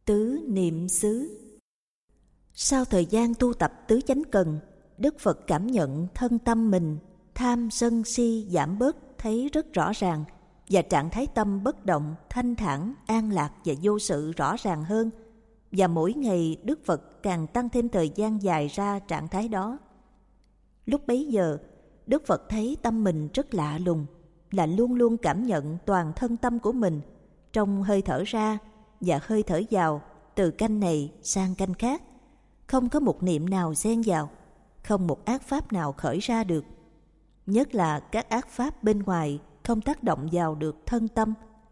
Tứ niệm xứ. Sau thời gian tu tập tứ chánh cần, Đức Phật cảm nhận thân tâm mình tham sân si giảm bớt thấy rất rõ ràng, và trạng thái tâm bất động, thanh thản, an lạc và vô sự rõ ràng hơn. Và mỗi ngày Đức Phật càng tăng thêm thời gian dài ra trạng thái đó. Lúc bấy giờ, Đức Phật thấy tâm mình rất lạ lùng, là luôn luôn cảm nhận toàn thân tâm của mình trong hơi thở ra và hơi thở vào, từ canh này sang canh khác. Không có một niệm nào xen vào, không một ác pháp nào khởi ra được. Nhất là các ác pháp bên ngoài không tác động vào được thân tâm.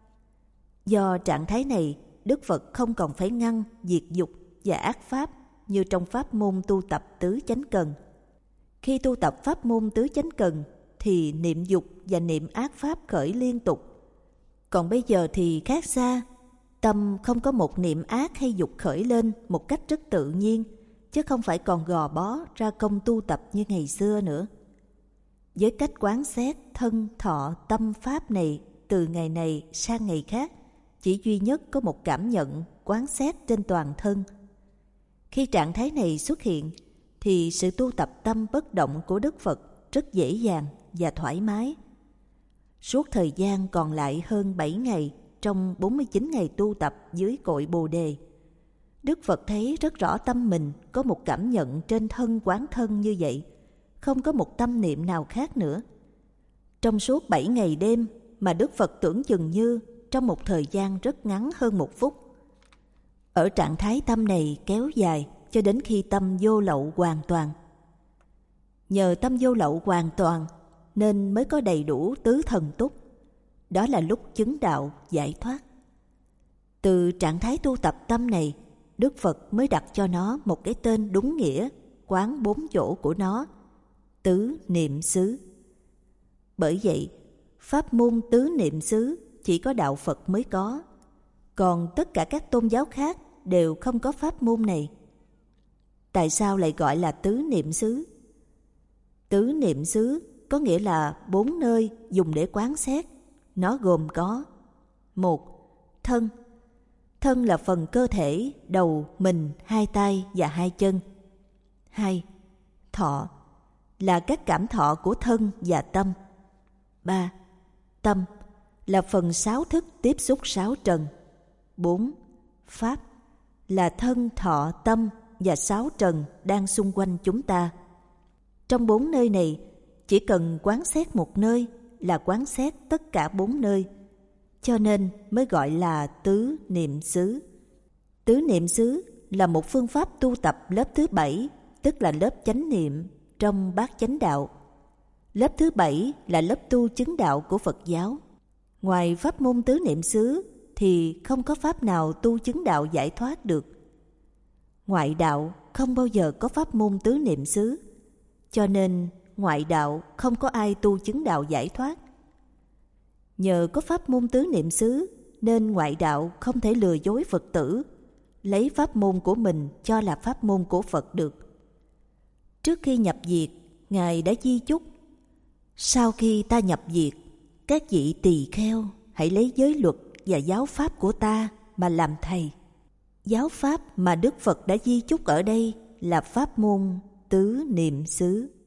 Do trạng thái này, Đức Phật không còn phải ngăn, diệt dục và ác pháp như trong pháp môn tu tập tứ chánh cần. Khi tu tập pháp môn tứ chánh cần thì niệm dục và niệm ác pháp khởi liên tục. Còn bây giờ thì khác xa, tâm không có một niệm ác hay dục khởi lên một cách rất tự nhiên, chứ không phải còn gò bó ra công tu tập như ngày xưa nữa. Với cách quán xét thân thọ tâm pháp này từ ngày này sang ngày khác, chỉ duy nhất có một cảm nhận quán xét trên toàn thân. Khi trạng thái này xuất hiện thì sự tu tập tâm bất động của Đức Phật rất dễ dàng và thoải mái. Suốt thời gian còn lại hơn 7 ngày trong 49 ngày tu tập dưới cội Bồ Đề, Đức Phật thấy rất rõ tâm mình có một cảm nhận trên thân quán thân như vậy, không có một tâm niệm nào khác nữa. Trong suốt 7 ngày đêm mà Đức Phật tưởng chừng như trong một thời gian rất ngắn hơn một phút. Ở trạng thái tâm này kéo dài cho đến khi tâm vô lậu hoàn toàn. Nhờ tâm vô lậu hoàn toàn nên mới có đầy đủ tứ thần túc. Đó là lúc chứng đạo giải thoát. Từ trạng thái tu tập tâm này, Đức Phật mới đặt cho nó một cái tên đúng nghĩa, quán bốn chỗ của nó, tứ niệm xứ. Bởi vậy, pháp môn tứ niệm xứ chỉ có đạo Phật mới có, còn tất cả các tôn giáo khác đều không có pháp môn này. Tại sao lại gọi là tứ niệm xứ? Tứ niệm xứ có nghĩa là 4 nơi dùng để quán xét. Nó gồm có: 1. Thân. Thân là phần cơ thể, đầu, mình, 2 tay và 2 chân. 2. Thọ là các cảm thọ của thân và tâm. 3. Tâm là phần 6 thức tiếp xúc 6 trần. 4. Pháp là thân, thọ, tâm và 6 trần đang xung quanh chúng ta. Trong 4 nơi này, chỉ cần quán xét một nơi là quán xét tất cả 4 nơi, cho nên mới gọi là tứ niệm xứ. Tứ niệm xứ là một phương pháp tu tập lớp thứ 7, tức là lớp chánh niệm trong bát chánh đạo. Lớp thứ 7 là lớp tu chứng đạo của Phật giáo. Ngoài pháp môn tứ niệm xứ thì không có pháp nào tu chứng đạo giải thoát được. Ngoại đạo không bao giờ có pháp môn tứ niệm xứ, cho nên ngoại đạo không có ai tu chứng đạo giải thoát. Nhờ có pháp môn tứ niệm xứ nên ngoại đạo không thể lừa dối Phật tử, lấy pháp môn của mình cho là pháp môn của Phật được. Trước khi nhập diệt, Ngài đã di chúc: sau khi ta nhập diệt, các vị tỳ kheo hãy lấy giới luật và giáo pháp của ta mà làm thầy. Giáo pháp mà Đức Phật đã di chúc ở đây là pháp môn tứ niệm xứ.